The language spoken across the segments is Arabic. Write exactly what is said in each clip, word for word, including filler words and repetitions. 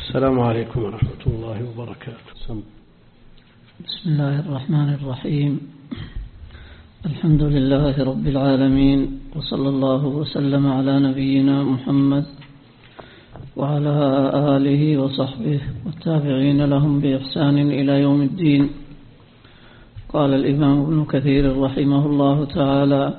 السلام عليكم ورحمة الله وبركاته. بسم الله الرحمن الرحيم. الحمد لله رب العالمين، وصلى الله وسلم على نبينا محمد وعلى آله وصحبه والتابعين لهم بإحسان إلى يوم الدين. قال الإمام ابن كثير رحمه الله تعالى: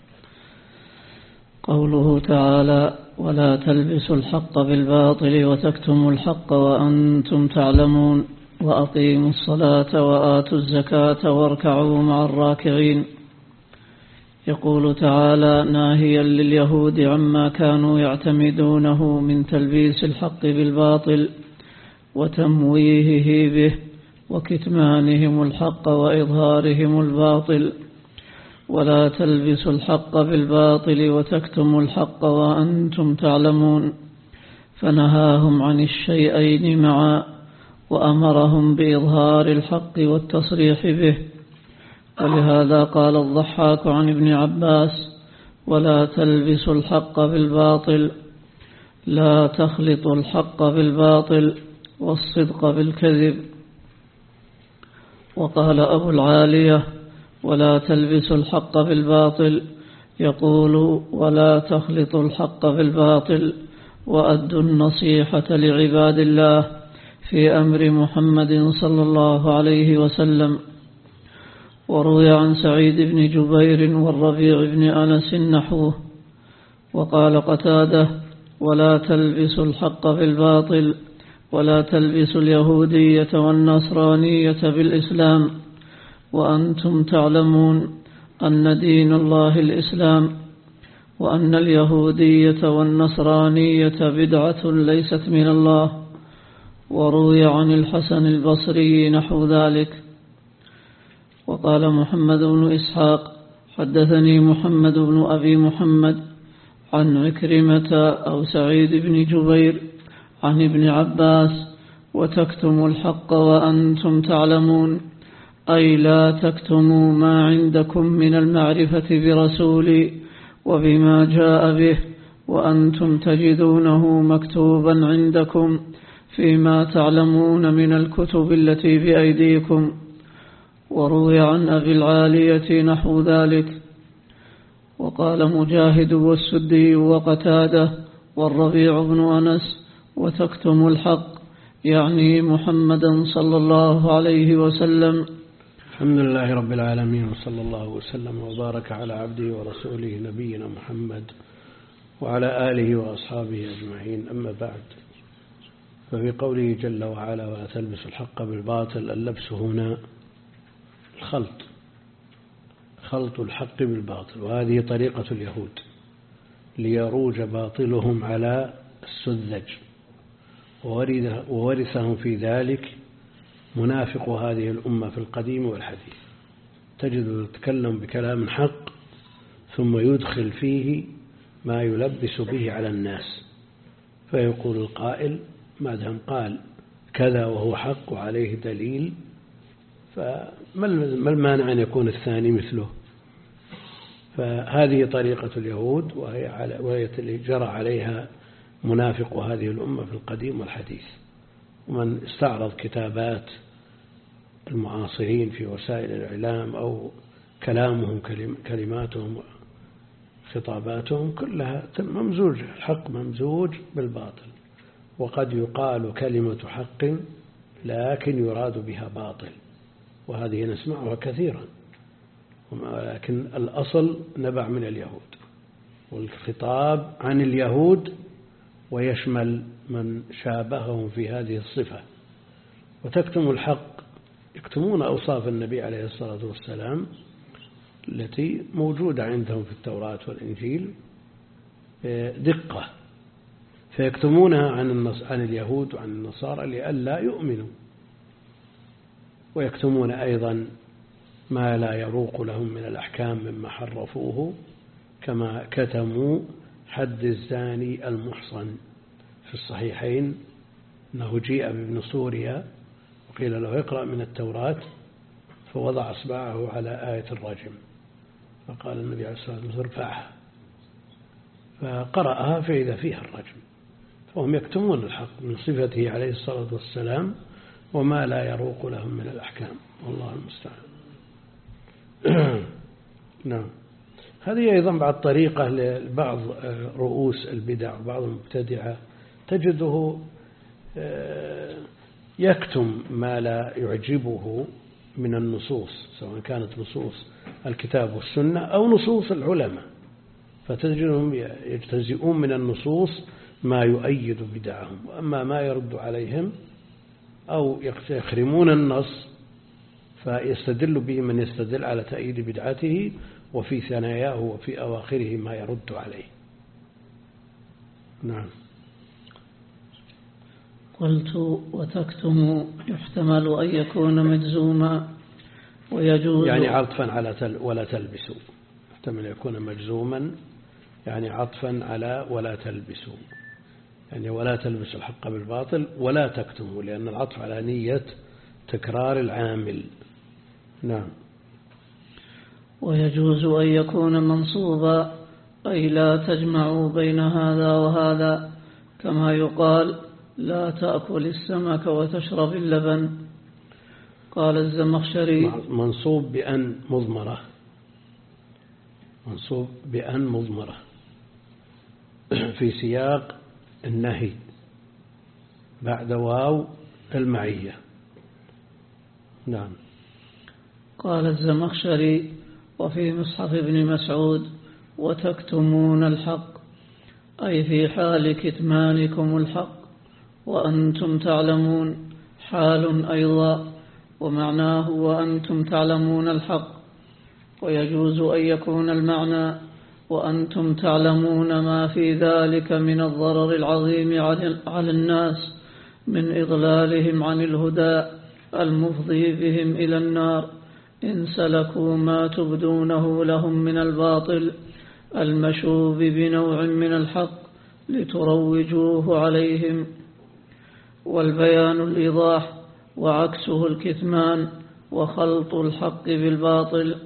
قوله تعالى: ولا تلبسوا الحق بالباطل وتكتموا الحق وأنتم تعلمون وأقيموا الصلاة وآتوا الزكاة واركعوا مع الراكعين. يقول تعالى ناهيا لليهود عما كانوا يعتمدونه من تلبيس الحق بالباطل وتمويهه به وكتمانهم الحق وإظهارهم الباطل. ولا تلبسوا الحق بالباطل وتكتموا الحق وأنتم تعلمون، فنهاهم عن الشيئين معا وأمرهم بإظهار الحق والتصريح به. ولهذا قال الضحاك عن ابن عباس: ولا تلبسوا الحق بالباطل، لا تخلطوا الحق بالباطل والصدق بالكذب. وقال أبو العالية: ولا تلبسوا الحق بالباطل، يقول: ولا تخلطوا الحق بالباطل وأدوا النصيحة لعباد الله في أمر محمد صلى الله عليه وسلم. وروي عن سعيد بن جبير والربيع بن أنس نحوه. وقال قتادة: ولا تلبسوا الحق بالباطل، ولا تلبسوا اليهودية والنصرانية بالإسلام وأنتم تعلمون أن دين الله الإسلام، وأن اليهودية والنصرانية بدعة ليست من الله. وروي عن الحسن البصري نحو ذلك. وقال محمد بن إسحاق: حدثني محمد بن أبي محمد عن عكرمة أو سعيد بن جبير عن ابن عباس: وتكتموا الحق وأنتم تعلمون، أي لا تكتموا ما عندكم من المعرفة برسولي وبما جاء به وأنتم تجدونه مكتوبا عندكم فيما تعلمون من الكتب التي بأيديكم. وروي عن أبي العالية نحو ذلك. وقال مجاهد والسدي وقتاده والربيع بن أنس: وتكتم الحق، يعني محمدا صلى الله عليه وسلم. الحمد لله رب العالمين، وصلى الله وسلم وبارك على عبده ورسوله نبينا محمد وعلى آله وأصحابه أجمعين. أما بعد، ففي قوله جل وعلا: ولا تلبسوا الحق بالباطل، اللبس هنا الخلط، خلط الحق بالباطل، وهذه طريقة اليهود ليروج باطلهم على السذج، وورثهم في ذلك منافق هذه الأمة في القديم والحديث. تجد يتكلم بكلام حق ثم يدخل فيه ما يلبس به على الناس، فيقول القائل: ما دام قال كذا وهو حق وعليه دليل، فما المانع أن يكون الثاني مثله؟ فهذه طريقة اليهود، وهي التي جرى عليها منافق هذه الأمة في القديم والحديث. ومن استعرض كتابات المعاصرين في وسائل الإعلام أو كلامهم كلماتهم خطاباتهم كلها ممزوج، الحق ممزوج بالباطل. وقد يقال كلمة حق لكن يراد بها باطل، وهذه نسمعها كثيرا، ولكن الأصل نبع من اليهود، والخطاب عن اليهود ويشمل من شابههم في هذه الصفة. وتكتم الحق، يكتمون أوصاف النبي عليه الصلاة والسلام التي موجودة عندهم في التوراة والإنجيل دقة، فيكتمونها عن عن اليهود وعن النصارى لئلا يؤمنوا. ويكتمون أيضا ما لا يروق لهم من الأحكام مما حرفوه، كما كتموا حد الزاني المحصن في الصحيحين، أنه جيء بابن سوريا وقيل له: اقرأ من التوراة، فوضع أصبعه على آية الرجم، فقال النبي عليه الصلاة والسلام: ارفعها، فقرأها فإذا فيها الرجم، فهم يكتمون الحق من صفته عليه الصلاة والسلام وما لا يروق لهم من الأحكام، والله المستعان. نعم. هذه أيضا بعض طريقة لبعض رؤوس البدع وبعض المبتدعة، تجده يكتم ما لا يعجبه من النصوص، سواء كانت نصوص الكتاب والسنة أو نصوص العلماء، فتجدهم يجتزئون من النصوص ما يؤيد بدعهم، وأما ما يرد عليهم أو يخرمون النص فيستدل به من يستدل على تأييد بدعته، وفي ثناياه وفي أواخره ما يرد عليه. نعم. قلت وتكتم يحتمل أن يكون مجزوما ويجوز، يعني عطفا على تل ولا تلبسوا، يحتمل يكون مجزوما يعني عطفا على ولا تلبسوا، يعني ولا تلبسوا الحق بالباطل ولا تكتموا، لأن العطف على نية تكرار العامل. نعم. ويجوز أن يكون منصوبا أي لا تجمعوا بين هذا وهذا، كما يقال لا تأكل السمك وتشرب اللبن. قال الزمخشري منصوب بأن مضمرة، منصوب بأن مضمرة في سياق النهي بعد واو المعية. نعم. قال الزمخشري وفي مصحف ابن مسعود وتكتمون الحق أي في حال كتمانكم الحق وأنتم تعلمون حال أيضا، ومعناه وأنتم تعلمون الحق. ويجوز أن يكون المعنى وأنتم تعلمون ما في ذلك من الضرر العظيم على الناس من إضلالهم عن الهدى المفضي بهم إلى النار إن سلكوا ما تبدونه لهم من الباطل المشوب بنوع من الحق لتروجوه عليهم. والبيان الإيضاح وعكسه الكتمان وخلط الحق بالباطل.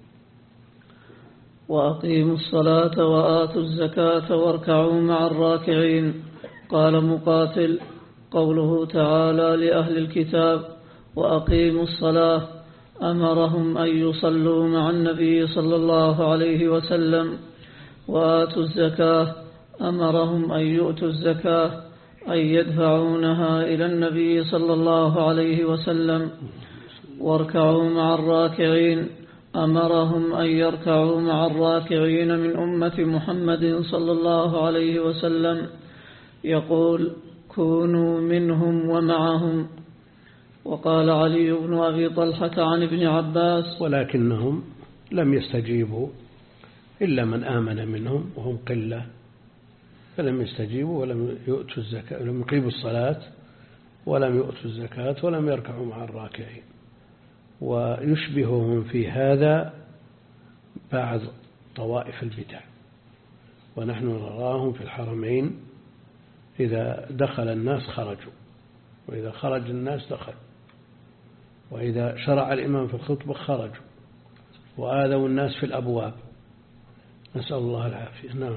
وأقيموا الصلاة وآتوا الزكاة واركعوا مع الراكعين. قال مقاتل قوله تعالى لأهل الكتاب وأقيموا الصلاة أمرهم أن يصلوا مع النبي صلى الله عليه وسلم، وآتوا الزكاة أمرهم أن يؤتوا الزكاة أي يدفعونها إلى النبي صلى الله عليه وسلم. واركعوا مع الراكعين أمرهم أن يركعوا مع الراكعين من أمة محمد صلى الله عليه وسلم، يقول كونوا منهم ومعهم. وقال علي بن أبي طلحة عن ابن عباس ولكنهم لم يستجيبوا إلا من آمن منهم وهم قلة، فلم يستجيبوا ولم يؤتوا الزكاة، لم يقيموا الصلاة ولم يؤتوا الزكاة ولم يركعوا مع الراكعين. ويشبههم في هذا بعض طوائف البدع، ونحن نراهم في الحرمين إذا دخل الناس خرجوا، وإذا خرج الناس دخلوا، وإذا شرع الإمام في الخطبة خرجوا وآذوا الناس في الأبواب، نسأل الله العافية. نعم.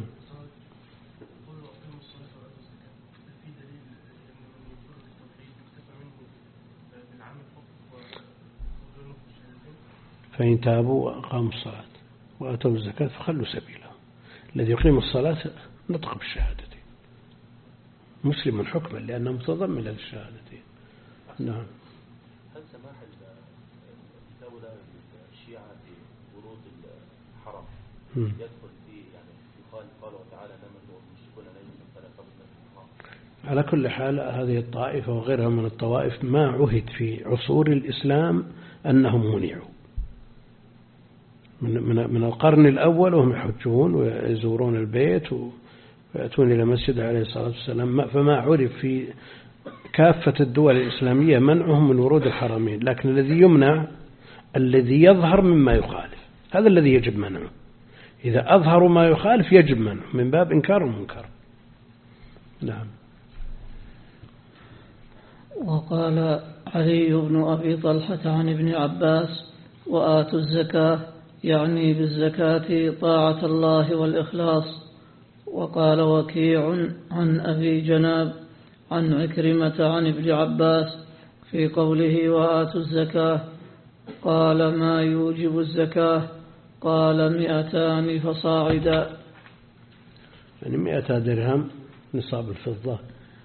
فإن تابوا وأقاموا الصلاة وآتوا الزكاة فخلوا سبيلهم. الذي يقيم الصلاة نطق بالشهادتين مسلم حكما لأنه متضمن للشهادتين. نعم. هل سماح الدولة الشيعة في ورود الحرم يدخل في يعني يقال قال تعالى لمن المشركون لا يؤمنون فلا تقبل الحرام؟ على كل حال هذه الطائفة وغيرها من الطوائف ما عهد في عصور الإسلام أنهم منعوا من من القرن الأول وهم يحجون ويزورون البيت ويأتون إلى مسجد عليه الصلاة والسلام، فما عرف في كافة الدول الإسلامية منعهم من ورود الحرمين. لكن الذي يمنع الذي يظهر مما يخالف، هذا الذي يجب منعه. إذا أظهروا ما يخالف يجب منعه من باب إنكار المنكر. نعم. وقال علي بن أبي طلحة عن ابن عباس وآتوا الزكاة يعني بالزكاة طاعة الله والإخلاص. وقال وكيع عن أبي جناب عن عكرمة عن ابن عباس في قوله وآتوا الزكاة قال ما يوجب الزكاة قال مئتان فصاعدا، يعني مئة درهم نصاب الفضة.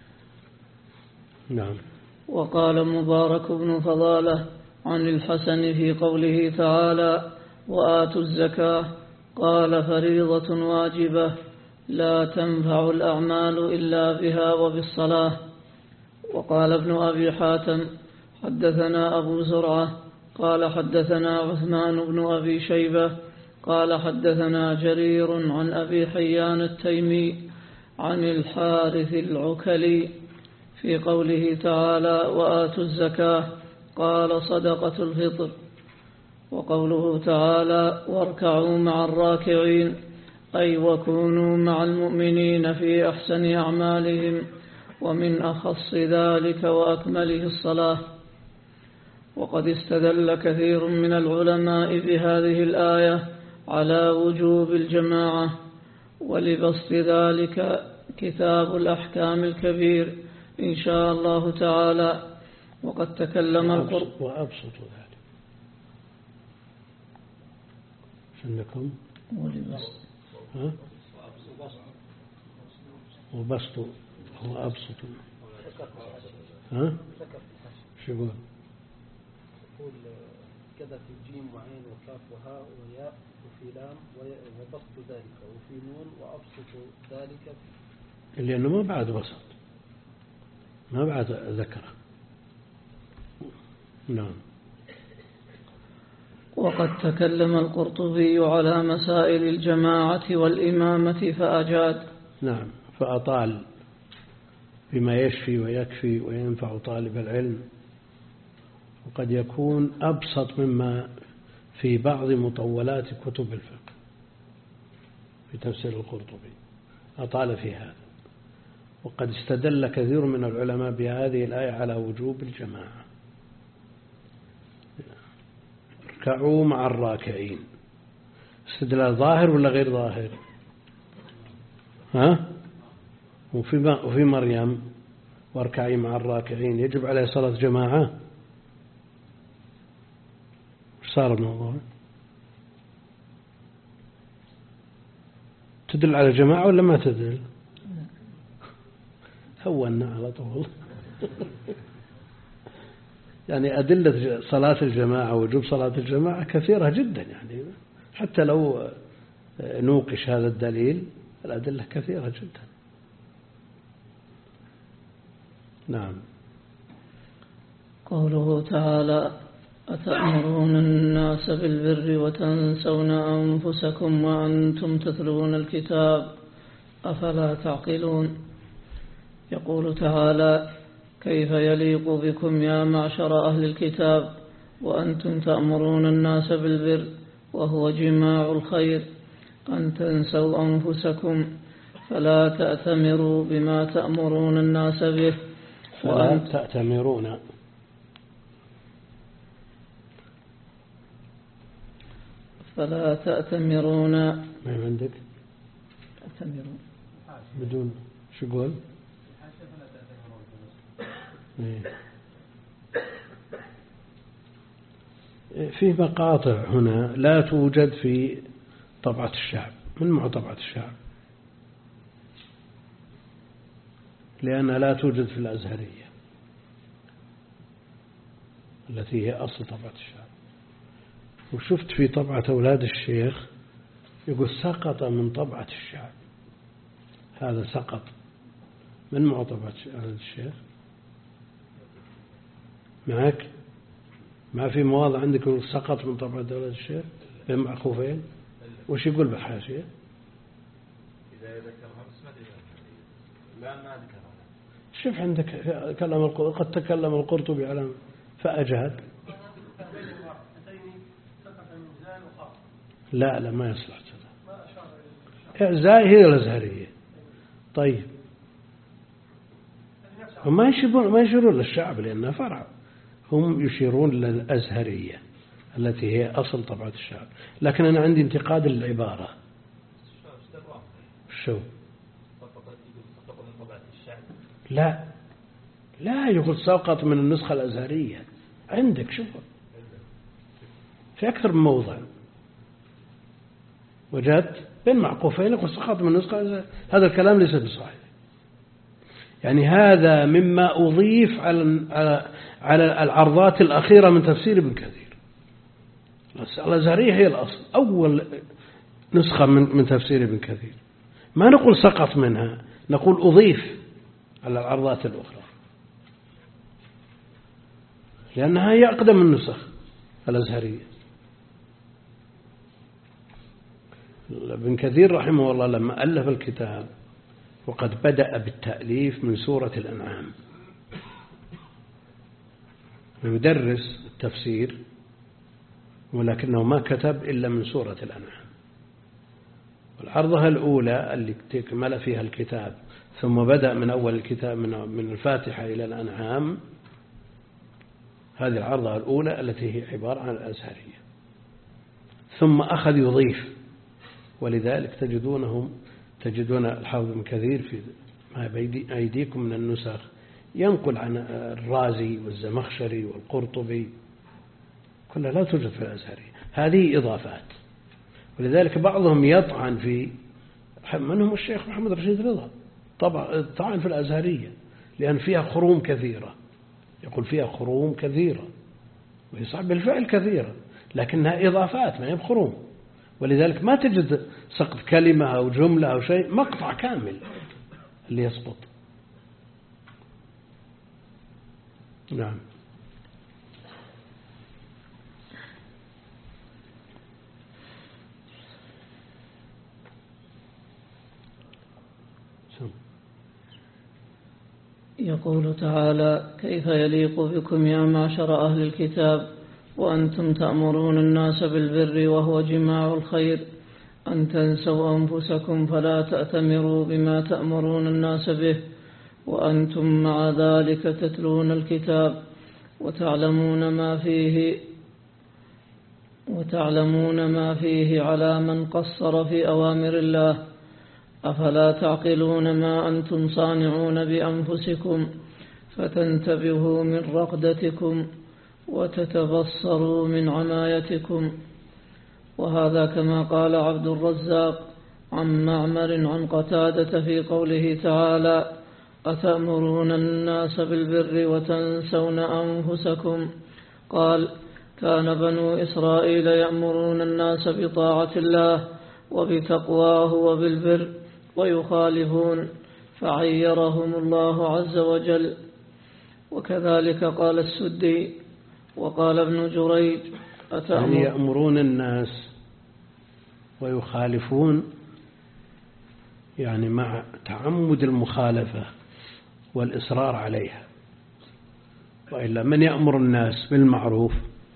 نعم. وقال مبارك بن فضالة عن الحسن في قوله تعالى وآتوا الزكاة قال فريضة واجبة لا تنفع الأعمال إلا بها وبالصلاة. وقال ابن أبي حاتم حدثنا أبو زرعة قال حدثنا عثمان بن أبي شيبة قال حدثنا جرير عن أبي حيان التيمي عن الحارث العكلي في قوله تعالى وآتوا الزكاة قال صدقة الفطر. وقوله تعالى واركعوا مع الراكعين أي وكونوا مع المؤمنين في أحسن أعمالهم، ومن أخص ذلك وأكمله الصلاة. وقد استدل كثير من العلماء بهذه الآية على وجوب الجماعة، ولبسط ذلك كتاب الأحكام الكبير إن شاء الله تعالى. وقد تكلم القرآن وأبسط ذلك عندكم ولبسط ها وبسط هو أبسط ها شو يقول؟ يقول كذا في جيم وعين وكاف وهاء وياء وفي لام وبسط ذلك وفي نون وأبسط ذلك، لأنه ما بعد بسط ما بعد ذكره. نعم. وقد تكلم القرطبي على مسائل الجماعة والإمامة فأجاد. نعم، فأطال بما يشفي ويكفي وينفع طالب العلم، وقد يكون أبسط مما في بعض مطولات كتب الفقه في تفسير القرطبي، أطال في هذا. وقد استدل كثير من العلماء بهذه الآية على وجوب الجماعة. اركعوا مع الراكعين، استدلال ظاهر ولا غير ظاهر؟ ها؟ وفي وفي مريم واركعي مع الراكعين يجب عليه صلاة جماعة. ايش صار الموضوع؟ تدل على جماعة ولا ما تدل؟ هونا على طول. يعني أدلة صلاة الجماعة ووجوب صلاة الجماعة كثيرة جدا، يعني حتى لو نوقش هذا الدليل الأدلة كثيرة جدا. نعم. قوله تعالى أتأمرون الناس بالبر وتنسون أنفسكم وأنتم تتلون الكتاب أفلا تعقلون. يقول تعالى كيف يليق بكم يا معشر أهل الكتاب وأنتم تأمرون الناس بالبر وهو جماع الخير أن تنسوا أنفسكم فلا تأتمروا بما تأمرون الناس به فلا تأتمرون فلا تأتمرون ما عندك تأتمرون بدون شو قول في مقاطع هنا لا توجد في طبعة الشعب. من مع طبعة الشعب؟ لأنها لا توجد في الأزهرية التي هي أصل طبعة الشعب. وشفت في طبعة أولاد الشيخ يقول سقط من طبعة الشعب، هذا سقط. من مع طبعة أولاد الشيخ؟ معك؟ ما في مواضع عندك يقول سقط من طبعة أولاد الشيخ بين معقوفين؟ وش يقول بالحاشية؟ إذا ذكرها بس ما أدري لا ما ذكرها. شوف عندك كلام القرطبي، قد تكلم القرطبي على فأجاد. لا لا ما يصلح كذا. زاي هي الأزهرية. طيب وما يشيرون ما يشيرون للشعب لأنها فرع، هم يشيرون للأزهرية التي هي أصل طبعة الشعب. لكن أنا عندي انتقاد للعبارة. شو لا لا يقول سقط من النسخة الأزهرية. عندك شوف في أكثر من موضع وجدت بين معقوفين يقول سقط من النسخة الأزهرية. هذا الكلام ليس بصحيح. يعني هذا مما أضيف على على العرضات الأخيرة من تفسير ابن كثير. الأزهرية هي الأصل، أول نسخة من من تفسير ابن كثير. ما نقول سقط منها، نقول أضيف على العرضات الأخرى، لأنها هي أقدم النسخ الأزهرية. ابن كثير رحمه الله لما ألف الكتاب وقد بدأ بالتأليف من سورة الأنعام، يدرس التفسير ولكنه ما كتب إلا من سورة الأنعام. والعرضها الأولى اللي تكمل فيها الكتاب ثم بدأ من أول الكتاب من الفاتحة إلى الأنعام، هذه العرضها الأولى التي هي عبارة عن الأزهرية. ثم أخذ يضيف، ولذلك تجدونهم تجدون الحافظ ابن كثير في ما بأيديكم من النسخ ينقل عن الرازي والزمخشري والقرطبي، كلها لا توجد في الأزهرية. هذه إضافات. ولذلك بعضهم يطعن في، منهم الشيخ محمد رشيد رضا، طبعا طعن في الأزهرية لأن فيها خروم كثيرة، يقول فيها خروم كثيرة، وهي صح بالفعل كثيرة لكنها إضافات ما هي بخروم. ولذلك ما تجد سقط كلمة أو جملة أو شيء، مقطع كامل اللي يسقط. نعم. يقول تعالى: كيف يليق بكم يا معشر أهل الكتاب وأنتم تأمرون الناس بالبر وهو جماع الخير أن تنسوا أنفسكم فلا تأتمروا بما تأمرون الناس به وأنتم مع ذلك تتلون الكتاب وتعلمون ما فيه وتعلمون ما فيه على من قصر في أوامر الله، أفلا تعقلون ما أنتم صانعون بأنفسكم فتنتبهوا من رقدتكم وتتبصروا من عمايتكم. وهذا كما قال عبد الرزاق عن معمر عن قتادة في قوله تعالى: أتأمرون الناس بالبر وتنسون أنفسكم. قال: كان بنو إسرائيل يأمرون الناس بطاعة الله وبتقواه وبالبر ويخالفون فعيرهم الله عز وجل. وكذلك قال السدي وقال ابن جريج: يعني يأمرون الناس ويخالفون، يعني مع تعمد المخالفة والإصرار عليها. وإلا من يأمر الناس بالمعروف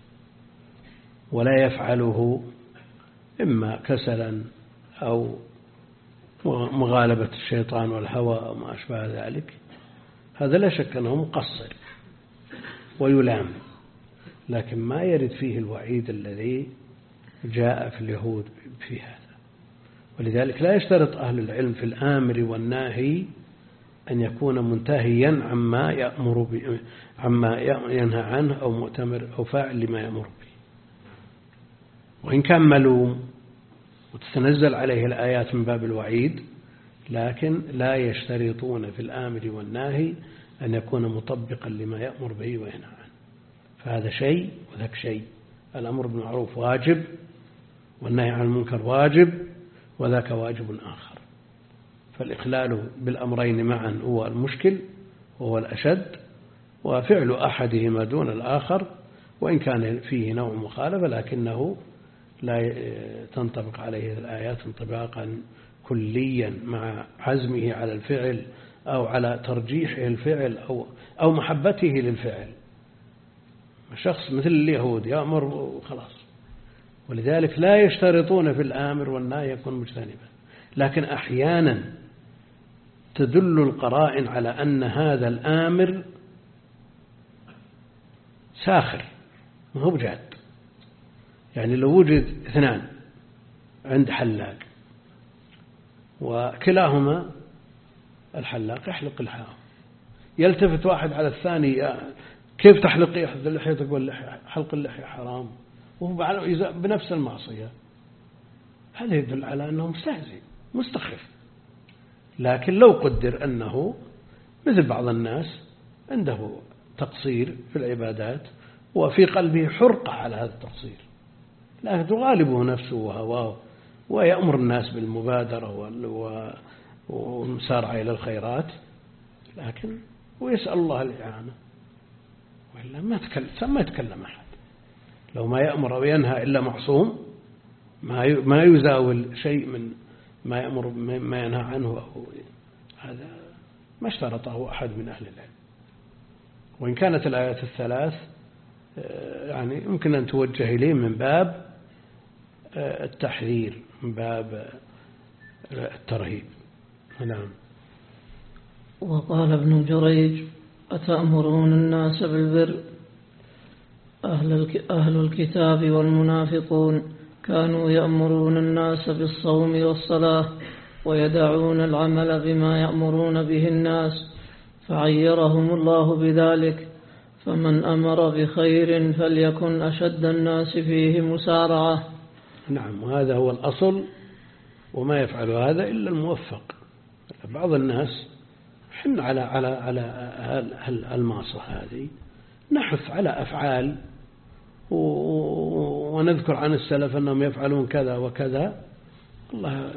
ولا يفعله إما كسلا أو مغالبة الشيطان والهوى أو ما أشبه ذلك، هذا لا شك أنه مقصر ويلام، لكن ما يرد فيه الوعيد الذي جاء في اليهود في هذا. ولذلك لا يشترط أهل العلم في الآمر والناهي أن يكون منتهيا عما يأمر ب... عما ينهى عنه أو مؤتمر أو فاعل لما يأمر به، وإن كان ملوم وتتنزل عليه الآيات من باب الوعيد، لكن لا يشترطون في الآمر والناهي أن يكون مطبقا لما يأمر به وينهى عنه. فهذا شيء وذاك شيء. الأمر بالمعروف واجب والنهي عن المنكر واجب وذاك واجب آخر. فالإخلال بالأمرين معا هو المشكل وهو الأشد، وفعل أحدهما دون الآخر وإن كان فيه نوع مخالفة لكنه لا تنطبق عليه الآيات انطباقا كليا مع عزمه على الفعل أو على ترجيحه الفعل أو أو محبته للفعل. شخص مثل اليهود يأمر وخلاص. ولذلك لا يشترطون في الآمر والنهي يكون مجتنبا، لكن أحيانا تدل القرائن على أن هذا الآمر ساخر ما هو بجاد. يعني لو وجد اثنان عند حلاق وكلاهما الحلاق يحلق لحاهم يلتفت واحد على الثاني كيف تحلق اللحية، تقول حلق اللحية حرام وهو بنفس المعصية، هذا يدل على أنه مستهزئ مستخف. لكن لو قدر أنه مثل بعض الناس عنده تقصير في العبادات وفي قلبه حرقة على هذا التقصير، لكن تغالبه نفسه وهواه ويأمر الناس بالمبادرة والمسارعة إلى الخيرات، لكن ويسأل الله الإعانة، وإلا ما تكلم ما يتكلم أحد. لو ما يأمر أو ينهى إلا معصوم، ما ما يزاول شيء من ما يأمر ما ينهى عنه، أو هذا ما اشترطه أحد من أهل العلم. وإن كانت الآيات الثلاث يعني يمكن أن توجه إليه من باب التحذير، من باب الترهيب. نعم. وقال ابن جريج: أتأمرون الناس بالبر؟ أهل الكتاب والمنافقون كانوا يأمرون الناس بالصوم والصلاة ويدعون العمل بما يأمرون به الناس، فعيرهم الله بذلك. فمن أمر بخير فليكن أشد الناس فيه مسارعة. نعم، وهذا هو الأصل، وما يفعل هذا إلا الموفق. بعض الناس حن على على على المعصية هذه نحث على أفعال ونذكر عن السلف أنهم يفعلون كذا وكذا، الله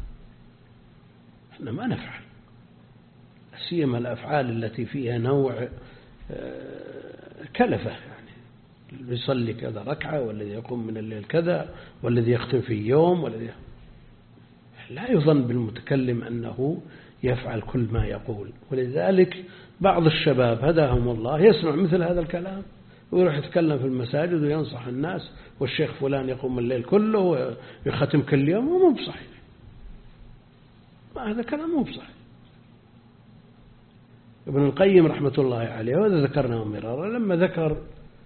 احنا ما نفعل، سيما الأفعال التي فيها نوع كلفة، يعني يصلي كذا ركعة، والذي يقوم من الليل كذا، والذي يختم في يوم، والذي لا يظن بالمتكلم أنه يفعل كل ما يقول. ولذلك بعض الشباب هداهم الله يسمع مثل هذا الكلام ويروح يتكلم في المساجد وينصح الناس، والشيخ فلان يقوم الليل كله ويختم كل يوم، ومو بصحيح. ما هذا كلام مو بصحيح. ابن القيم رحمة الله عليه، وهذا ذكرناه مرارا، لما ذكر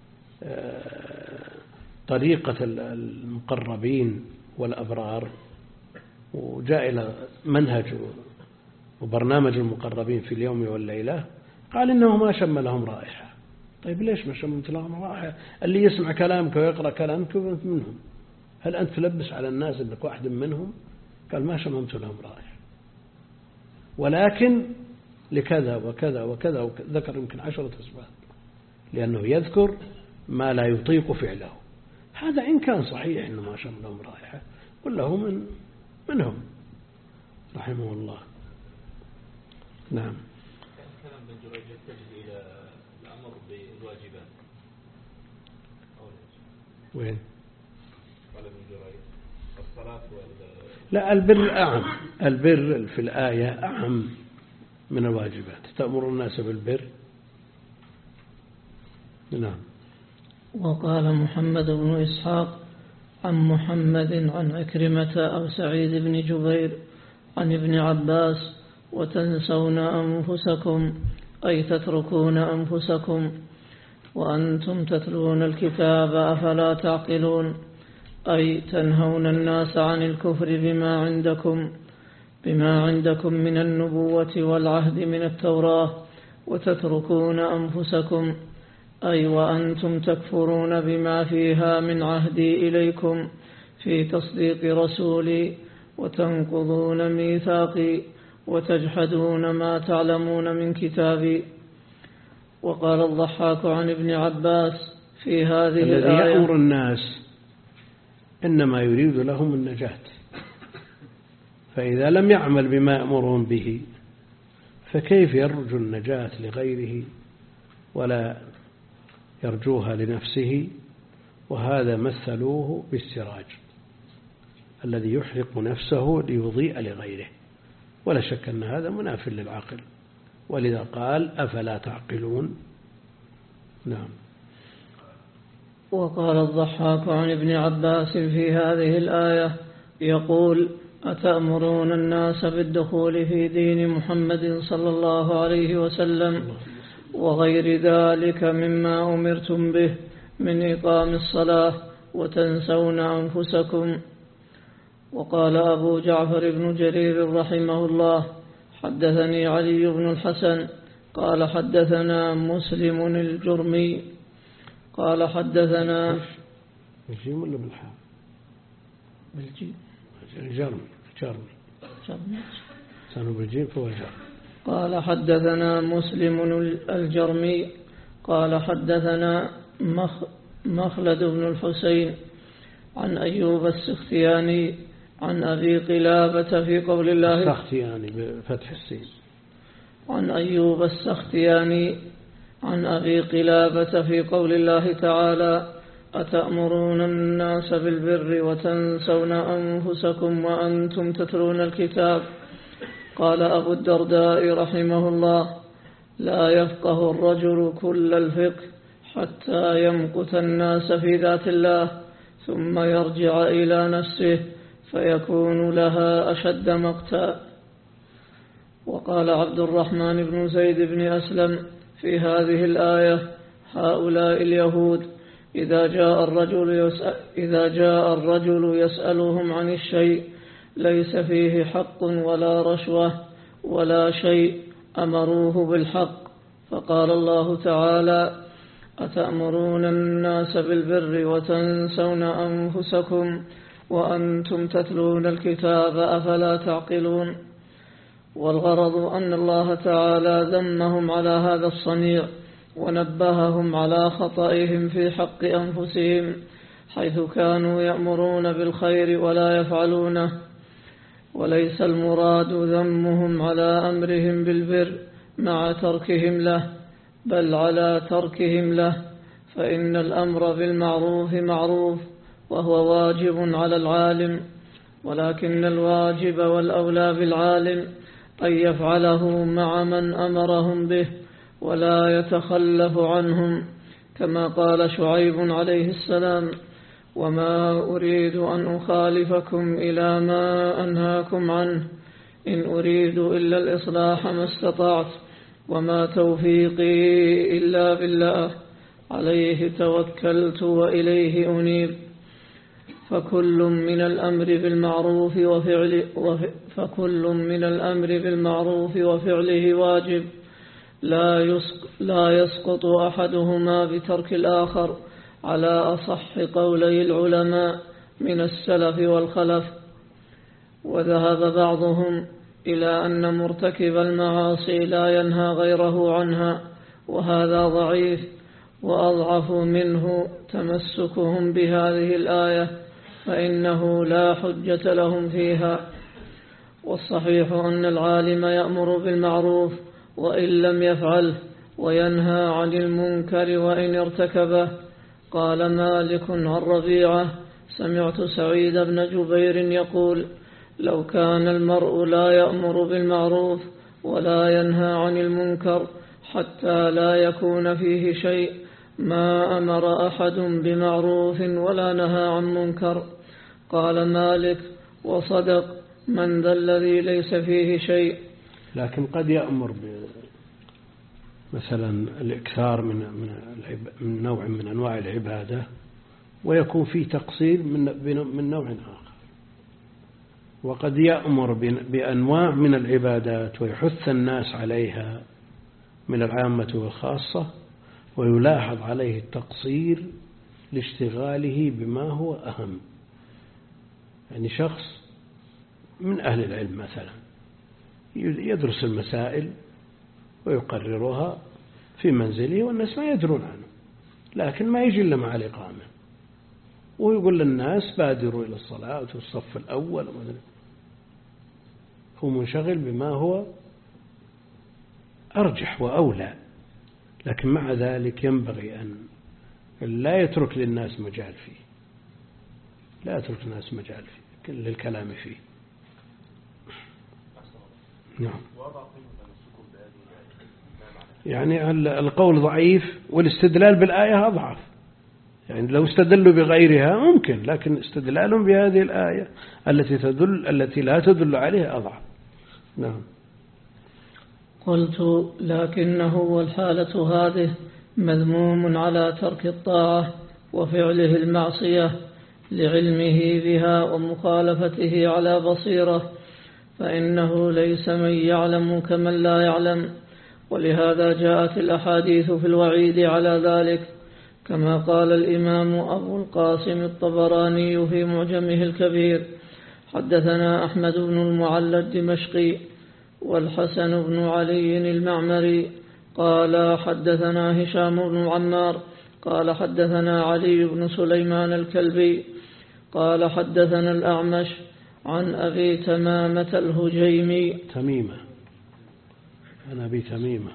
طريقة المقربين والأبرار وجاء إلى منهج وبرنامج المقربين في اليوم والليلة، قال إنه ما شم لهم رائحة. طيب ليش ما شممت لهم رائحة؟ اللي يسمع كلامك ويقرأ كلامك وأنت منهم، هل أنت تلبس على الناس أنك واحد منهم؟ قال ما شممت لهم رائحة، ولكن لكذا وكذا وكذا وكذا. ذكر يمكن عشرة أسباب، لأنه يذكر ما لا يطيق فعله. هذا إن كان صحيح إنه ما شم لهم رائحة، ولا هو من منهم رحمه الله. نعم. كلام ابن جريج يتجه إلى الأمر بالواجبات. وين؟ قال ابن جريج الصلاة وال لا، البر أعم، البر في الآية أعم من الواجبات. تأمر الناس بالبر. نعم. وقال محمد بن إسحاق عن محمد عن عكرمة أو سعيد بن جبير عن ابن عباس: وتنسون أنفسكم، أي تتركون أنفسكم، وأنتم تتلون الكتاب أفلا تعقلون، أي تنهون الناس عن الكفر بما عندكم بما عندكم من النبوة والعهد من التوراة، وتتركون أنفسكم، أي وأنتم تكفرون بما فيها من عهدي إليكم في تصديق رسولي، وتنقضون ميثاقي، وتجحدون ما تعلمون من كتابي. وقال الضحاك عن ابن عباس في هذه الذي الآية: يأمر الناس إنما يريد لهم النجاة، فإذا لم يعمل بما يأمرون به فكيف يرجو النجاة لغيره ولا يرجوها لنفسه؟ وهذا مثلوه بالسراج الذي يحرق نفسه ليضيء لغيره، ولا شك أن هذا مناف للعقل، ولذا قال أفلا تعقلون. نعم. وقال الضحاك عن ابن عباس في هذه الآية يقول: أتأمرون الناس بالدخول في دين محمد صلى الله عليه وسلم وغير ذلك مما أمرتم به من إقام الصلاة وتنسون أنفسكم. وقال أبو جعفر بن جرير رحمه الله: حدثني علي بن الحسن قال حدثنا مسلم الجرمي قال حدثنا بالجيم ولا بالحاء؟ بالجيم. جرمي جرمي جرمي كانوا بالجيم فهو جرمي. قال حدثنا مسلم الجرمي قال حدثنا مخ مخلد بن الحسين عن أيوب السختياني عن أبي قلابة في قول الله السختياني بفتح السين عن أيوب السختياني عن أبي قلابة في قول الله تعالى أتأمرون الناس بالبر وتنسون أنفسكم وأنتم تتلون الكتاب. قال أبو الدرداء رحمه الله لا يفقه الرجل كل الفقه حتى يمقت الناس في ذات الله ثم يرجع إلى نفسه فيكون لها أشد مقتا. وقال عبد الرحمن بن زيد بن أسلم في هذه الآية هؤلاء اليهود إذا جاء الرجل يسأل, إذا جاء الرجل يسألهم عن الشيء ليس فيه حق ولا رشوة ولا شيء أمروه بالحق. فقال الله تعالى أتأمرون الناس بالبر وتنسون أنفسكم وأنتم تتلون الكتاب أفلا تعقلون. والغرض أن الله تعالى ذمهم على هذا الصنيع ونبههم على خطئهم في حق أنفسهم حيث كانوا يأمرون بالخير ولا يفعلونه. وليس المراد ذمهم على أمرهم بالبر مع تركهم له بل على تركهم له، فإن الأمر بالمعروف معروف وهو واجب على العالم، ولكن الواجب والأولى بالعالم أن يفعله مع من أمرهم به ولا يتخلف عنهم، كما قال شعيب عليه السلام وما أريد أن أخالفكم إلى ما أنهاكم عنه إن أريد إلا الإصلاح ما استطعت وما توفيقي إلا بالله عليه توكلت وإليه أنيب. فكل من الأمر بالمعروف وفعله فكل من الأمر بالمعروف وفعله واجب لا يسقط, لا يسقط أحدهما بترك الآخر على أصح قولي العلماء من السلف والخلف. وذهب بعضهم إلى أن مرتكب المعاصي لا ينهى غيره عنها، وهذا ضعيف، وأضعف منه تمسكهم بهذه الآية فإنه لا حجة لهم فيها. والصحيح أن العالم يأمر بالمعروف وإن لم يفعله وينهى عن المنكر وإن ارتكبه. قال مالك عن ربيعة سمعت سعيد بن جبير يقول لو كان المرء لا يأمر بالمعروف ولا ينهى عن المنكر حتى لا يكون فيه شيء ما أمر أحد بمعروف ولا نهى عن منكر. قال مالك وصدق من ذا الذي ليس فيه شيء. لكن قد يأمر مثلا الإكثار من من نوع من أنواع العبادة ويكون فيه تقصير من من نوع آخر، وقد يأمر بأنواع من العبادات ويحث الناس عليها من العامة والخاصة ويلاحظ عليه التقصير لاشتغاله بما هو أهم. يعني شخص من أهل العلم مثلا يدرس المسائل ويقررها في منزله والناس ما يدرون عنه، لكن ما يجي إلا مع الإقامة ويقول للناس بادروا إلى الصلاة والصف الأول، هو منشغل بما هو أرجح وأولى، لكن مع ذلك ينبغي أن لا يترك للناس مجال فيه، لا يترك الناس مجال فيه للكلام فيه. نعم. يعني القول ضعيف والاستدلال بالآية أضعف. يعني لو استدلوا بغيرها ممكن، لكن استدلالهم بهذه الآية التي تدل التي لا تدل عليها أضعف. نعم. قلت لكنه والحالة هذه مذموم على ترك الطاعة وفعله المعصية لعلمه بها ومخالفته على بصيرة، فإنه ليس من يعلم كمن لا يعلم، ولهذا جاءت الأحاديث في الوعيد على ذلك، كما قال الإمام أبو القاسم الطبراني في معجمه الكبير: حدثنا أحمد بن المعلى الدمشقي والحسن بن علي المعمري قال حدثنا هشام بن عمار قال حدثنا علي بن سليمان الكلبي قال حدثنا الأعمش عن أبي تمامة الهجيمي تميمة عن أبي تميمة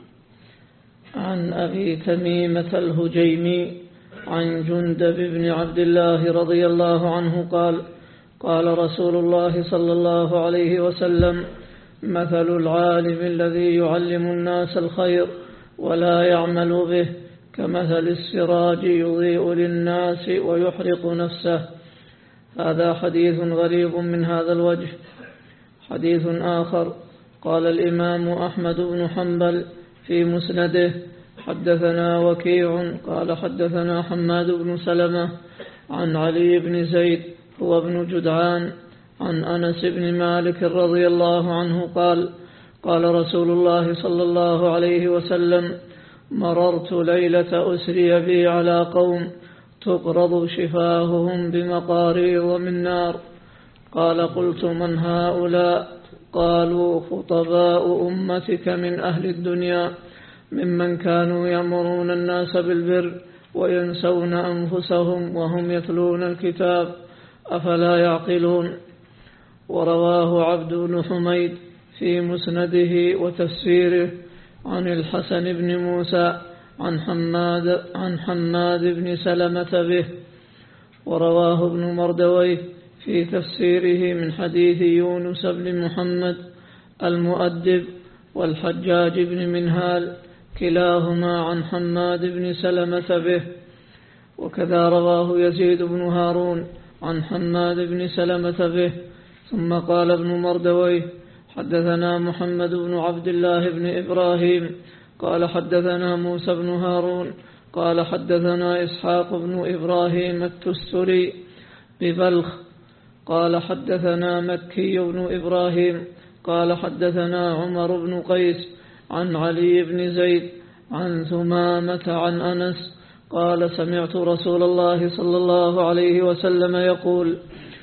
عن أبي تميمة الهجيمي عن جندب بن عبد الله رضي الله عنه قال: قال رسول الله صلى الله عليه وسلم: مثل العالم الذي يعلم الناس الخير ولا يعمل به كمثل السراج يضيء للناس ويحرق نفسه. هذا حديث غريب من هذا الوجه. حديث آخر: قال الإمام أحمد بن حنبل في مسنده: حدثنا وكيع قال حدثنا حماد بن سلمة عن علي بن زيد هو ابن جدعان عن أنس بن مالك رضي الله عنه قال: قال رسول الله صلى الله عليه وسلم: مررت ليلة أسري بي على قوم تقرض شفاههم بمقاريض من نار. قال: قلت: من هؤلاء؟ قالوا: خطباء أمتك من أهل الدنيا ممن كانوا يأمرون الناس بالبر وينسون أنفسهم وهم يتلون الكتاب، أفلا يعقلون. ورواه عبد بن حميد في مسنده وتفسيره عن الحسن بن موسى عن حماد عن حماد بن سلمة به. ورواه ابن مردويه في تفسيره من حديث يونس بن محمد المؤدب والحجاج بن منهال كلاهما عن حماد بن سلمة به. وكذا رواه يزيد بن هارون عن حماد بن سلمة به. ثم قال ابن مردويه: حدثنا محمد بن عبد الله بن إبراهيم قال حدثنا موسى بن هارون قال حدثنا إسحاق بن إبراهيم التستري ببلخ قال حدثنا مكي بن إبراهيم قال حدثنا عمر بن قيس عن علي بن زيد عن ثمامة عن أنس قال: سمعت رسول الله صلى الله عليه وسلم يقول: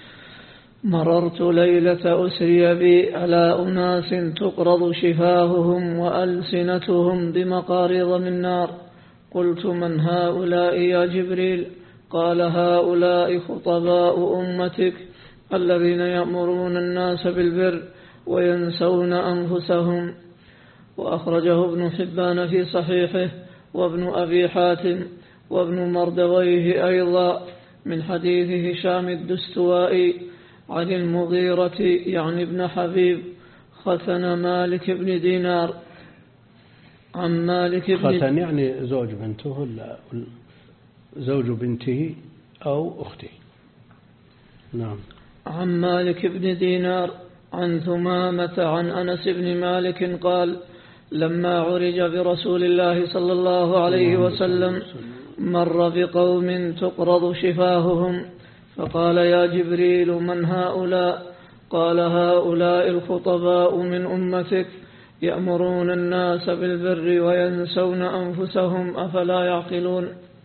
مررت ليلة أسري بي على أناس تقرض شفاههم وألسنتهم بمقارض من نار. قلت: من هؤلاء يا جبريل؟ قال: هؤلاء خطباء أمتك الذين يأمرون الناس بالبر وينسون أنفسهم. وأخرجه ابن حبان في صحيحه وابن أبي حاتم وابن مردويه أيضا من حديث هشام الدستوائي عن المغيرة يعني ابن حبيب ختن مالك بن دينار عن مالك بن ختن يعني زوج بنته ولا زوج بنته أو أخته. نعم. عن مالك بن دينار عن ثمامة عن أنس بن مالك قال: لما عرج برسول الله صلى الله عليه وسلم مر بقوم تقرض شفاههم فقال: يا جبريل من هؤلاء؟ قال: هؤلاء الخطباء من أمتك يأمرون الناس بالبر وينسون أنفسهم، أفلا يعقلون.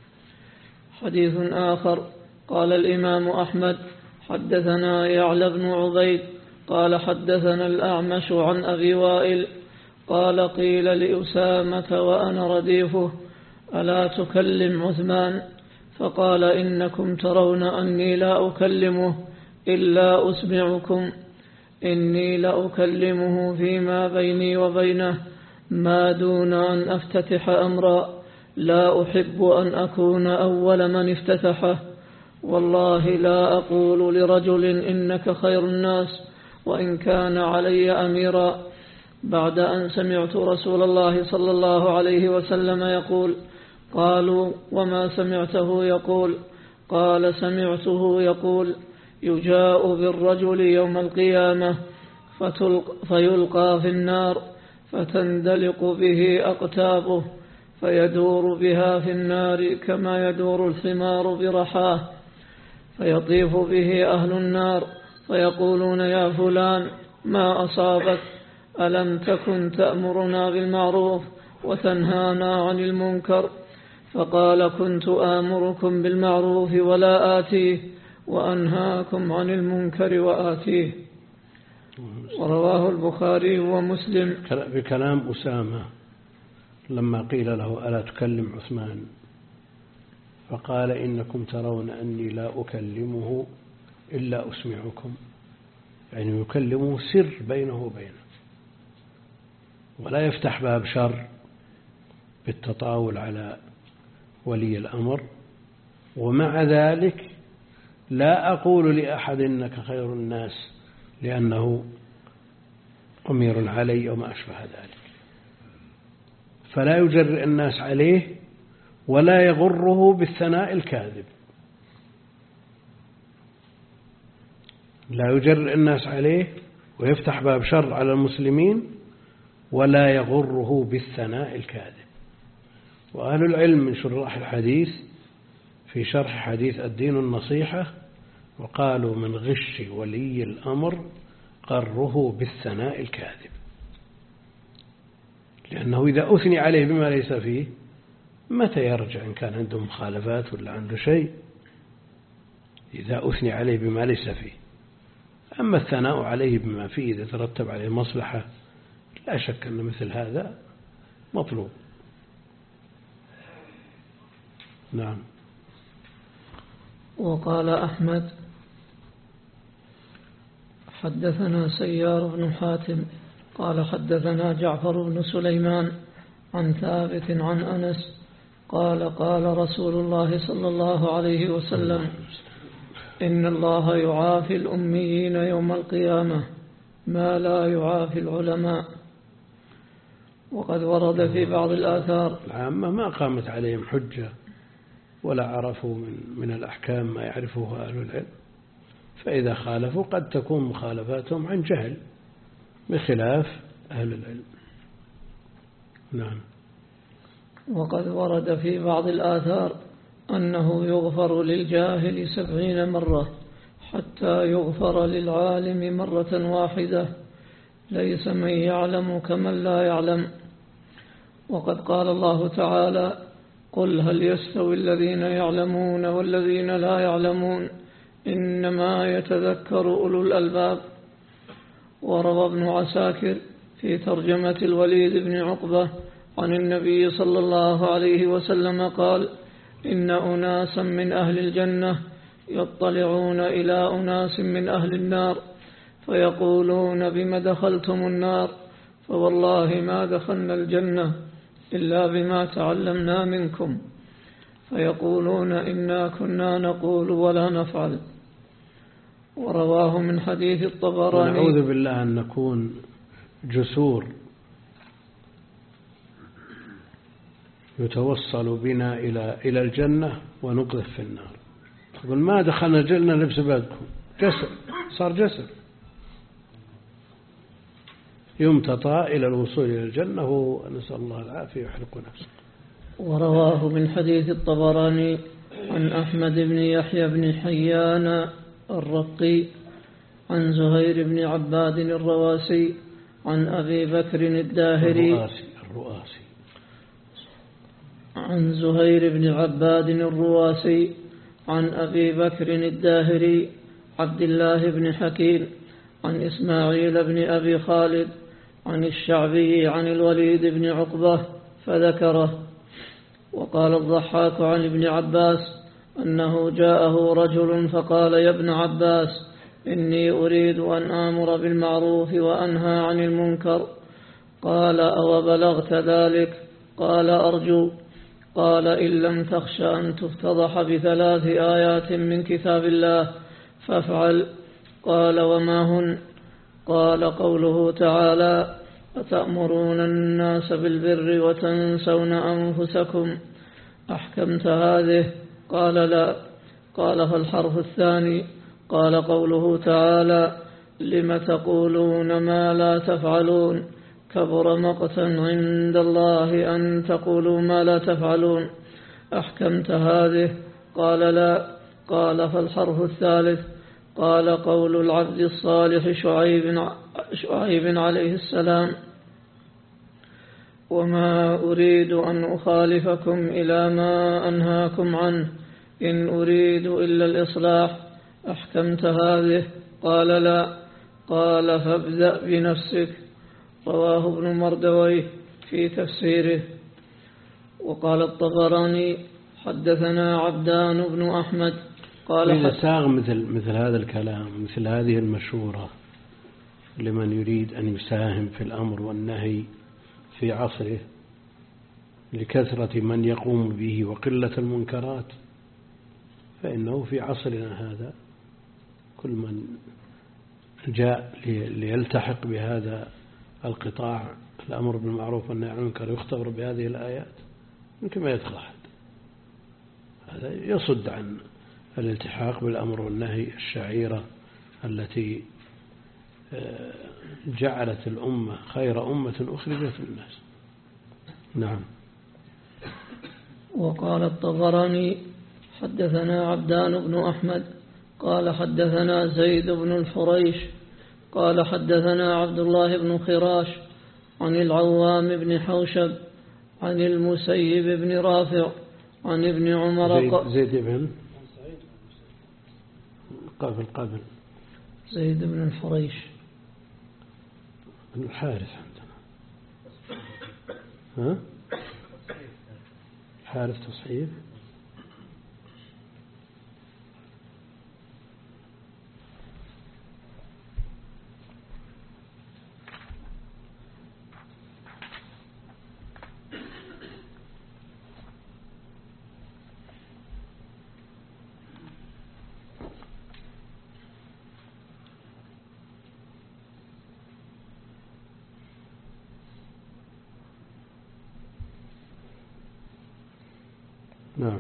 حديث آخر: قال الإمام أحمد: حدثنا يعلى بن عبيد قال حدثنا الأعمش عن أبي وائل قال: قيل لأسامة وأنا رديفه: ألا تكلم عثمان؟ فقال: إنكم ترون أني لا أكلمه إلا أسمعكم، إني لأكلمه فيما بيني وبينه ما دون أن أفتتح أمرا، لا أحب أن أكون أول من افتتحه. والله لا أقول لرجل إنك خير الناس وإن كان علي أميرا، بعد أن سمعت رسول الله صلى الله عليه وسلم يقول. قالوا: وما سمعته يقول؟ قال: سمعته يقول: يجاء بالرجل يوم القيامة فيلقى في النار فتندلق به أقتابه فيدور بها في النار كما يدور الحمار برحاه، فيطيف به أهل النار فيقولون: يا فلان ما أصابك؟ ألم تكن تأمرنا بالمعروف وتنهانا عن المنكر. فقال كنت آمركم بالمعروف ولا آتيه وأنهاكم عن المنكر وآتيه. ورواه البخاري ومسلم. بكلام أسامة لما قيل له ألا تكلم عثمان فقال إنكم ترون أني لا أكلمه إلا أسمعكم، يعني يكلمه سر بينه وبينه ولا يفتح باب شر بالتطاول على ولي الأمر. ومع ذلك لا أقول لأحد إنك خير الناس لأنه أمير علي وما أشبه ذلك. فلا يجرئ الناس عليه ولا يغره بالثناء الكاذب، لا يجرئ الناس عليه ويفتح باب شر على المسلمين ولا يغره بالثناء الكاذب. وأهل العلم من شراح الحديث في شرح حديث الدين النصيحة وقالوا من غش ولي الأمر قره بالثناء الكاذب، لأنه إذا أثني عليه بما ليس فيه متى يرجع إن كان عنده مخالفات ولا عنده شيء؟ إذا أثني عليه بما ليس فيه. أما الثناء عليه بما فيه إذا ترتب عليه مصلحة لا شك أن مثل هذا مطلوب. نعم. وقال أحمد حدثنا سيار بن حاتم قال حدثنا جعفر بن سليمان عن ثابت عن أنس قال قال رسول الله صلى الله عليه وسلم إن الله يعافي الأميين يوم القيامة ما لا يعافي العلماء. وقد ورد في بعض الآثار العامة ما قامت عليهم حجة ولا عرفوا من, من الأحكام ما يعرفه أهل العلم، فإذا خالفوا قد تكون مخالفاتهم عن جهل بخلاف أهل العلم. نعم. وقد ورد في بعض الآثار أنه يغفر للجاهل سبعين مرة حتى يغفر للعالم مرة واحدة، ليس من يعلم كمن لا يعلم. وقد قال الله تعالى قل هل يستوي الذين يعلمون والذين لا يعلمون إنما يتذكر أولو الألباب. وروى ابن عساكر في ترجمة الوليد بن عقبة عن النبي صلى الله عليه وسلم قال إن أناسا من أهل الجنة يطلعون إلى أناس من أهل النار فيقولون بما دخلتم النار؟ فوالله ما دخلنا الجنة إلا بما تعلمنا منكم. فيقولون إنا كنا نقول ولا نفعل. ورواه من حديث الطبراني. ونعوذ بالله أن نكون جسور يتوصل بنا إلى إلى الجنة ونقذف في النار. يقول ما دخلنا الجنة لبس بعدكم، جسر صار جسر يمتطى إلى الوصول إلى الجنة ونسأل الله العافية يحرق نفسه. ورواه من حديث الطبراني عن أحمد بن يحيى بن حيان الرقي عن زهير بن عباد الرواسي عن أبي بكر الداهري الرؤاسي الرؤاسي عن زهير بن عباد الرواسي عن أبي بكر الداهري عبد الله بن حكيم عن إسماعيل بن أبي خالد عن الشعبي عن الوليد بن عقبة فذكره. وقال الضحاك عن ابن عباس أنه جاءه رجل فقال يا ابن عباس إني أريد أن آمر بالمعروف وأنهى عن المنكر. قال أو بلغت ذلك؟ قال أرجو. قال إن لم تخش أن تفتضح بثلاث آيات من كتاب الله فافعل. قال وما هن؟ قال قوله تعالى أتأمرون الناس بالبر وتنسون أنفسكم أحكمت هذه؟ قال لا. قال فالحرف الثاني؟ قال قوله تعالى لم تقولون ما لا تفعلون كبر مقتا عند الله أن تقولوا ما لا تفعلون أحكمت هذه؟ قال لا. قال فالحرف الثالث؟ قال قول العبد الصالح شعيب, شعيب عليه السلام وما أريد أن أخالفكم إلى ما أنهاكم عنه إن أريد إلا الإصلاح أحكمت هذه؟ قال لا. قال فابدأ بنفسك. رواه ابن مردويه في تفسيره. وقال الطبراني حدثنا عبدان بن أحمد قال إذا ساغ مثل, مثل هذا الكلام مثل هذه المشورة لمن يريد أن يساهم في الأمر والنهي في عصره لكثرة من يقوم به وقلة المنكرات، فإنه في عصرنا هذا كل من جاء ليلتحق بهذا القطاع الأمر بالمعروف والنهي عن المنكر يختبر بهذه الآيات يمكن ما يدخل أحد. هذا يصد عن الالتحاق بالأمر والنهي الشعيرة التي جعلت الأمة خير أمة أخرجت للناس. نعم. وقال الطبراني حدثنا عبدان بن أحمد قال حدثنا زيد بن الحريش قال حدثنا عبد الله بن خراش عن العوام بن حوشب عن المسيب بن رافع عن ابن عمر زيد, زيد بن قبل قبل زيد بن الحريش بن الحارث عندنا. ها حارث تصحيف. نعم.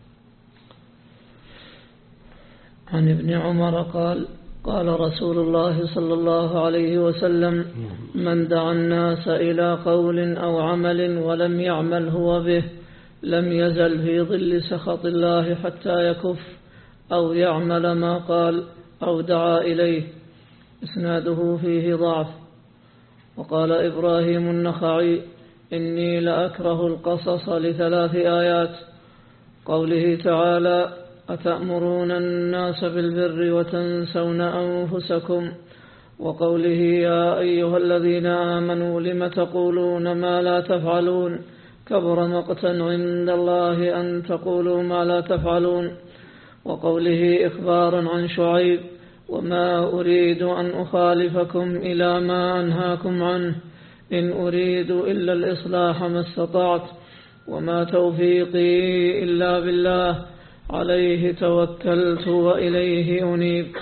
عن ابن عمر قال قال رسول الله صلى الله عليه وسلم من دعا الناس إلى قول أو عمل ولم يعمل هو به لم يزل في ظل سخط الله حتى يكف أو يعمل ما قال أو دعا إليه. إسناده فيه ضعف. وقال إبراهيم النخعي إني لأكره القصص لثلاث آيات: قوله تعالى أتأمرون الناس بالبر وتنسون أنفسكم، وقوله يا أيها الذين آمنوا لم تقولون ما لا تفعلون كبر مقتا عند الله أن تقولوا ما لا تفعلون، وقوله إخبارا عن شعيب وما أريد أن أخالفكم إلى ما أنهاكم عنه إن أريد إلا الإصلاح ما استطعت وما توفيقي إلا بالله عليه توكلت وإليه أنيب.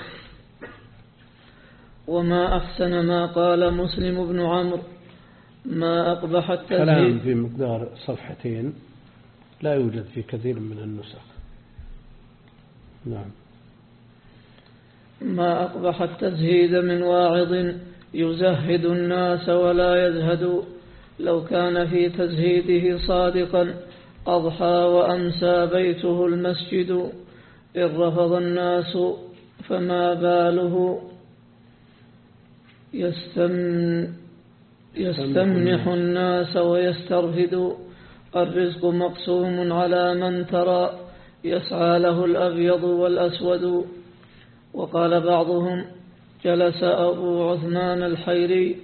وما أحسن ما قال مسلم بن عمرو ما أقبح التزهيد. كلام في مقدار صفحتين لا يوجد في كثير من النسخ. نعم. ما أقبح التزهيد من واعظ يزهد الناس ولا يزهد، لو كان في تزهيده صادقا أضحى وأمسى بيته المسجد، إن رفض الناس فما باله يستم يستمنح الناس ويسترهد، الرزق مقسوم على من ترى يسعى له الأبيض والأسود. وقال بعضهم جلس أبو عثمان الحيري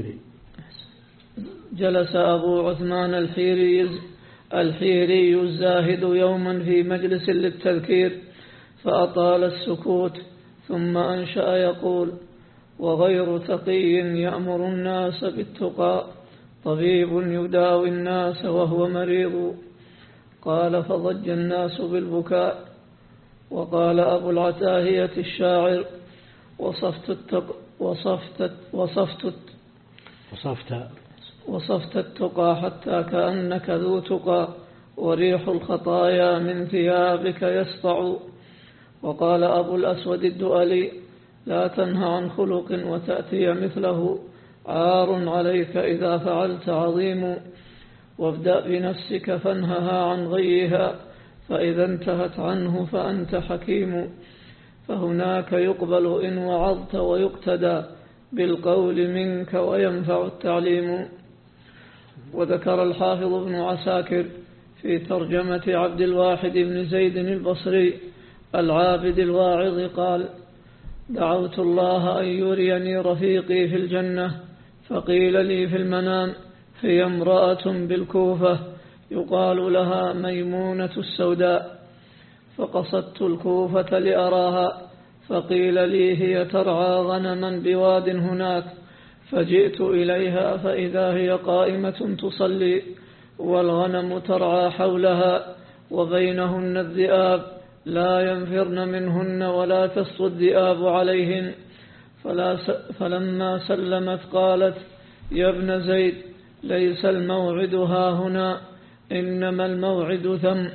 جلس أبو عثمان الحيري الحيري الزاهد يوما في مجلس للتذكير فأطال السكوت ثم أنشأ يقول وغير تقي يأمر الناس بالتقى طبيب يداوي الناس وهو مريض. قال فضج الناس بالبكاء. وقال أبو العتاهية الشاعر وصفت التق وصفت وصفت وصفت وصفت التقى حتى كأنك ذو تقى وريح الخطايا من ثيابك يسطع. وقال أبو الأسود الدؤلي لا تنهى عن خلق وتأتي مثله عار عليك إذا فعلت عظيم، وابدأ بنفسك فانهها عن غيها فإذا انتهت عنه فأنت حكيم، فهناك يقبل إن وعظت ويقتدى بالقول منك وينفع التعليم. وذكر الحافظ ابن عساكر في ترجمة عبد الواحد بن زيد البصري العابد الواعظ قال: دعوت الله أن يريني رفيقي في الجنة، فقيل لي في المنام: هي امرأة بالكوفة يقال لها ميمونة السوداء، فقصدت الكوفة لأراها، فقيل لي: هي ترعى غنما بواد هناك، فجئت إليها فإذا هي قائمة تصلي، والغنم ترعى حولها، وبينهن الذئاب لا ينفرن منهن ولا تسطو الذئاب عليهن. فلا س... فلما سلمت قالت: يا ابن زيد، ليس الموعد ها هنا، إنما الموعد ثم.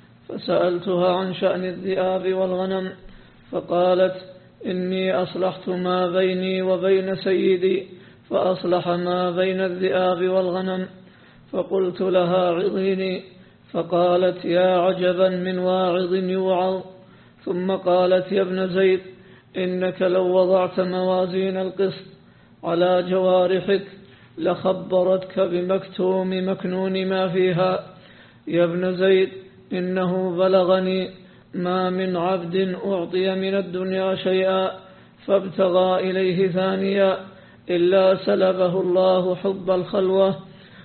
فسألتها عن شأن الذئاب والغنم، فقالت: إني أصلحت ما بيني وبين سيدي، فأصلح ما بين الذئاب والغنم. فقلت لها: عظيني. فقالت: يا عجبا من واعظ يوعظ. ثم قالت: يا ابن زيد، إنك لو وضعت موازين القسط على جوارحك لخبرتك بمكتوم مكنون ما فيها. يا ابن زيد، إنه بلغني ما من عبد أعطي من الدنيا شيئا فابتغى إليه ثانيا إلا سلبه الله حب الخلوة،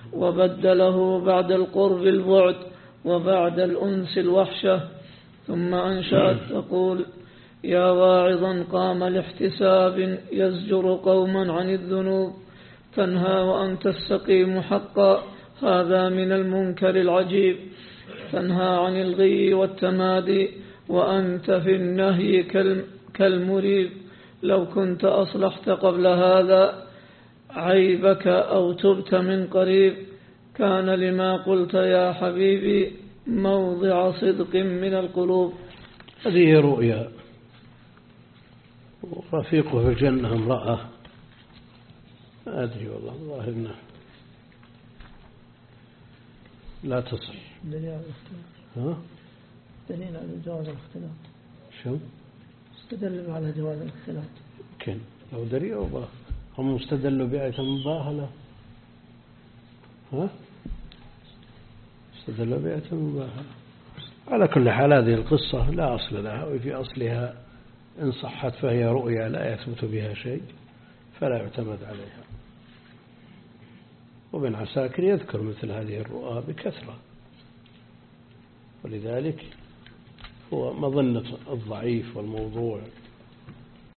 وبدله بعد القرب البعد، وبعد الأنس الوحشة. ثم أنشأت تقول: يا واعظا قام لاحتساب يزجر قوما عن الذنوب، تنهى وأنت السقيم حقا، هذا من المنكر العجيب. تنهى عن الغي والتمادي، وأنت في النهي كالمريب. لو كنت أصلحت قبل هذا عيبك أو تبت من قريب، كان لما قلت يا حبيبي موضع صدق من القلوب. هذه رؤيا، رفيقه في الجنة امرأة، ما أدري والله، الله إنه لا تصح. دليل على الاختلاط. ها؟ دليل على جواز الاختلاط. شو؟ استدلوا على جواز الاختلاط. كن لو دليل أو هم استدلوا بآية مباهلة. ها؟ استدلوا بآية مباهلة. على كل حال هذه القصة لا أصل لها، وفي أصلها إن صحت فهي رؤيا لا يثبت بها شيء فلا يعتمد عليها. وابن عساكر يذكر مثل هذه الرؤى بكثرة، ولذلك هو مظنة الضعيف والموضوع